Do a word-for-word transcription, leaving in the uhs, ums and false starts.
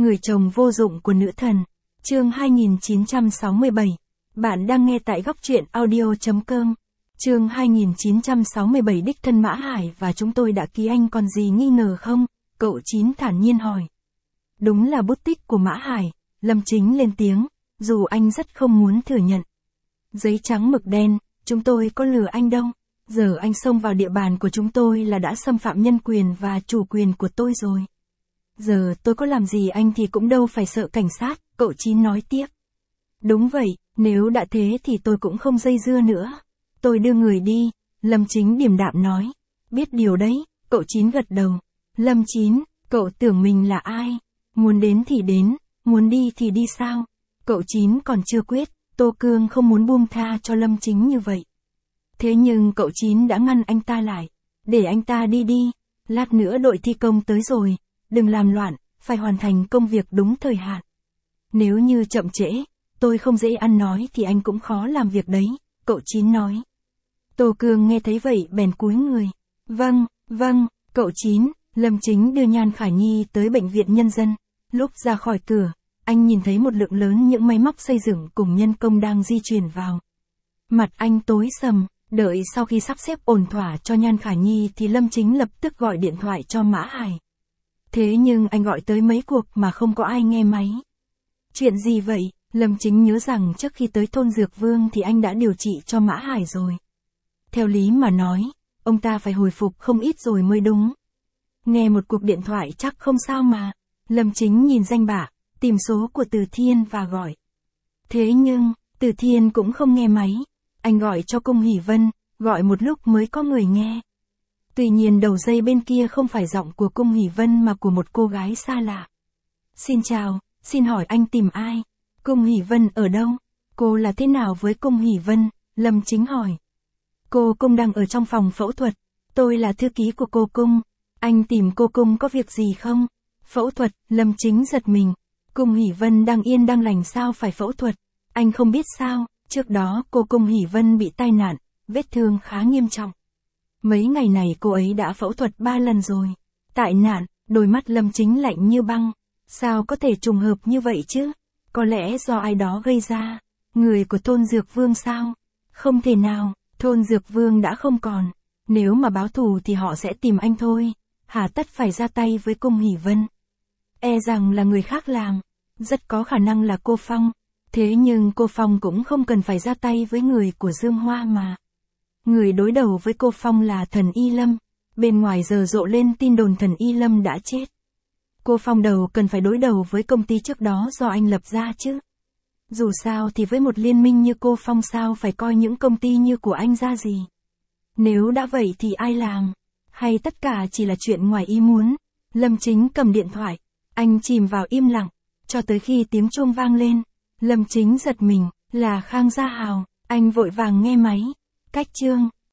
Người chồng vô dụng của nữ thần. Chương hai nghìn chín trăm sáu mươi bảy. Bạn đang nghe tại góc truyện audio chấm com. Chương hai nghìn chín trăm sáu mươi bảy. Đích thân Mã Hải và chúng tôi đã ký, anh còn gì nghi ngờ không? Cậu Chín thản nhiên hỏi. Đúng là bút tích của Mã Hải, Lâm Chính lên tiếng, dù anh rất không muốn thừa nhận. Giấy trắng mực đen, chúng tôi có lừa anh đâu. Giờ anh xông vào địa bàn của chúng tôi là đã xâm phạm nhân quyền và chủ quyền của tôi rồi. Giờ tôi có làm gì anh thì cũng đâu phải sợ cảnh sát, cậu Chín nói tiếp. Đúng vậy, nếu đã thế thì tôi cũng không dây dưa nữa. Tôi đưa người đi, Lâm Chính điềm đạm nói. Biết điều đấy, cậu Chín gật đầu. Lâm Chín, cậu tưởng mình là ai? Muốn đến thì đến, muốn đi thì đi sao? Cậu Chín còn chưa quyết, Tô Cương không muốn buông tha cho Lâm Chính như vậy. Thế nhưng cậu Chín đã ngăn anh ta lại. Để anh ta đi đi, lát nữa đội thi công tới rồi, đừng làm loạn, phải hoàn thành công việc đúng thời hạn. Nếu như chậm trễ, tôi không dễ ăn nói thì anh cũng khó làm việc đấy, cậu Chín nói. Tô Cương nghe thấy vậy bèn cúi người. Vâng, vâng, cậu Chín. Lâm Chính đưa Nhan Khả Nhi tới bệnh viện nhân dân. Lúc ra khỏi cửa, anh nhìn thấy một lượng lớn những máy móc xây dựng cùng nhân công đang di chuyển vào. Mặt anh tối sầm, đợi sau khi sắp xếp ổn thỏa cho Nhan Khả Nhi thì Lâm Chính lập tức gọi điện thoại cho Mã Hải. Thế nhưng anh gọi tới mấy cuộc mà không có ai nghe máy. Chuyện gì vậy? Lâm Chính nhớ rằng trước khi tới thôn Dược Vương thì anh đã điều trị cho Mã Hải rồi. Theo lý mà nói, ông ta phải hồi phục không ít rồi mới đúng. Nghe một cuộc điện thoại chắc không sao mà. Lâm Chính nhìn danh bạ, tìm số của Từ Thiên và gọi. Thế nhưng, Từ Thiên cũng không nghe máy. Anh gọi cho Cung Hỷ Vân, gọi một lúc mới có người nghe. Tuy nhiên đầu dây bên kia không phải giọng của Cung Hỷ Vân mà của một cô gái xa lạ. Xin chào, xin hỏi anh tìm ai? Cung Hỷ Vân ở đâu? Cô là thế nào với Cung Hỷ Vân? Lâm Chính hỏi. Cô Cung đang ở trong phòng phẫu thuật. Tôi là thư ký của cô Cung. Anh tìm cô Cung có việc gì không? Phẫu thuật, Lâm Chính giật mình. Cung Hỷ Vân đang yên đang lành sao phải phẫu thuật? Anh không biết sao, trước đó cô Cung Hỷ Vân bị tai nạn, vết thương khá nghiêm trọng. Mấy ngày này cô ấy đã phẫu thuật ba lần rồi. Tai nạn, đôi mắt Lâm Chính lạnh như băng. Sao có thể trùng hợp như vậy chứ? Có lẽ do ai đó gây ra. Người của thôn Dược Vương sao? Không thể nào, thôn Dược Vương đã không còn. Nếu mà báo thù thì họ sẽ tìm anh thôi. Hà tất phải ra tay với Cung Hỷ Vân. E rằng là người khác làm. Rất có khả năng là cô Phong. Thế nhưng cô Phong cũng không cần phải ra tay với người của Dương Hoa mà. Người đối đầu với cô Phong là Thần Y Lâm. Bên ngoài giờ rộ lên tin đồn Thần Y Lâm đã chết. Cô Phong đầu cần phải đối đầu với công ty trước đó do anh lập ra chứ. Dù sao thì với một liên minh như cô Phong sao phải coi những công ty như của anh ra gì. Nếu đã vậy thì ai làm? Hay tất cả chỉ là chuyện ngoài ý muốn? Lâm Chính cầm điện thoại. Anh chìm vào im lặng. Cho tới khi tiếng chuông vang lên. Lâm Chính giật mình. Là Khang Gia Hào. Anh vội vàng nghe máy. Cách chương.